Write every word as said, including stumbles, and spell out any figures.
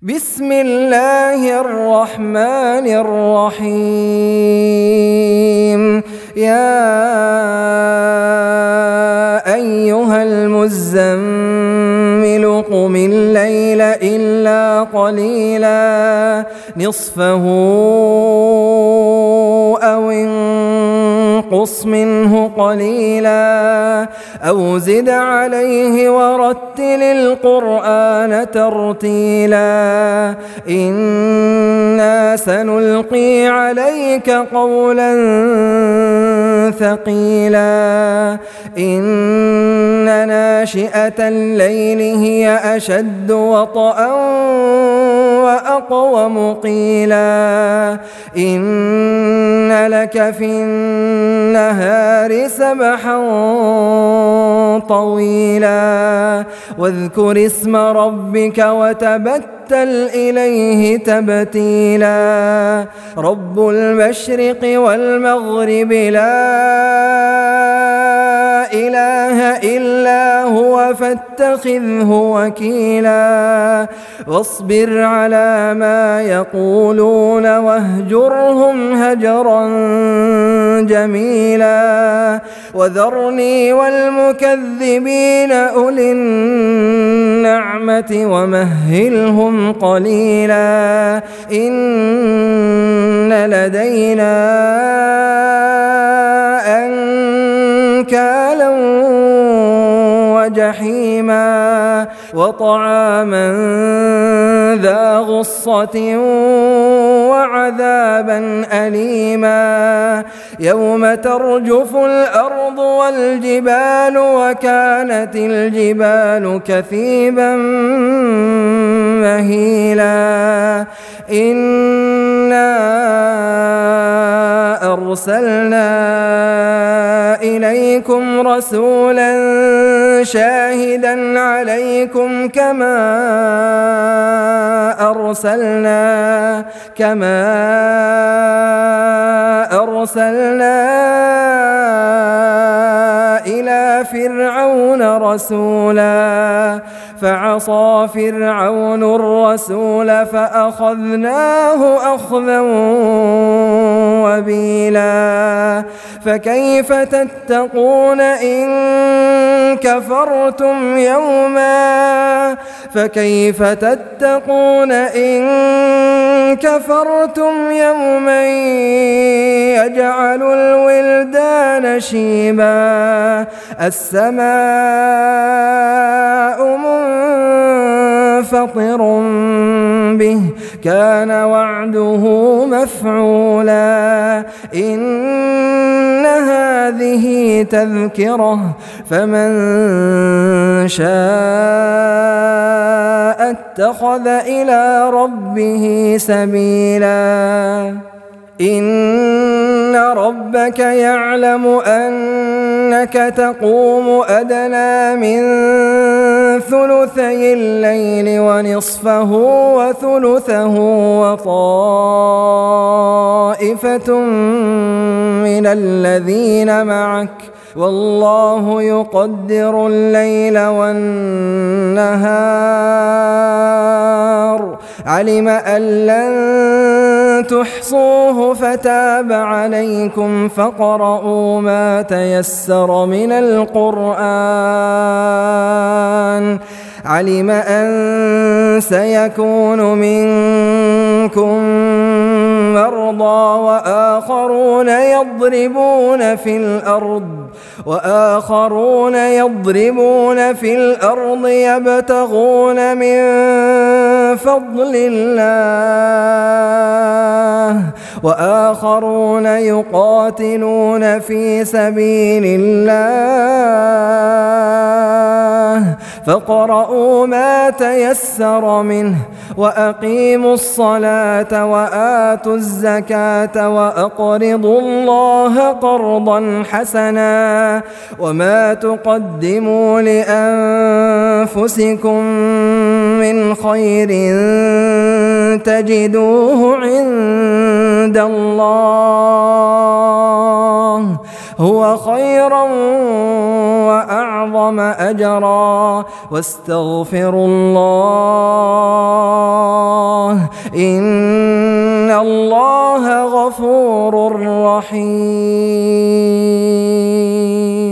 بسم الله الرحمن الرحيم. يا أيها المزمل قم الليل إلا قليلا نصفه أو انقص منه قليلا أو زد عليه ورتل القرآن ترتيلا إنا سنلقي عليك قولا ثقيلا إن ناشئة الليل هي أشد وطئا وأقوم قيلا إن لك في النهار سبحا طويلا واذكر اسم ربك وتبتل إليه تبتيلا رب المشرق والمغرب لا إله إلا هو فاتخذه وكيلا واصبر على ما يقولون واهجرهم هجرا جميلا وذرني والمكذبين أولي النعمة ومهلهم قليلا إن لدينا أنكالا وجحيما وطعاما ذا غصة وعذابا أليما يوم ترجف الأرض والجبال وكانت الجبال كثيبا مهيلا إنا أرسلنا إليكم رسولا شاهدا عليكم كما أرسلنا كما أرسلنا إلى فرعون رسولا فعصى فرعون الرسول فأخذناه أخذا وبيلا فكيف تتقون إن كفرتم يوما فكيف تتقون إن كفرتم يوما يجعل الولدان شيبا السماء منفطر به كان وعده مفعولا إن هذه تذكرة فمن شاء اتخذ إلى ربه سبيلا إن ربك يعلم أنك تقوم أدنى من ثلثي الليل ونصفه وثلثه وطائفة من الذين معك والله يقدر الليل والنهار علم أن لن تحصوه فتاب عليكم فاقرؤوا ما تيسر من القرآن علم أن سيكون منكم مرضى وآخرون يضربون في الأرض وآخرون يضربون في الأرض يبتغون من فضل الله وآخرون يقاتلون في سبيل الله فاقرؤوا ما تيسر منه وأقيموا الصلاة وآتوا الزكاة وأقرضوا الله قرضا حسنا وما تقدموا لأنفسكم من خير تجدوه عند الله هو خيرا وأعظم أجرا واستغفروا الله إن الله غفور رحيم.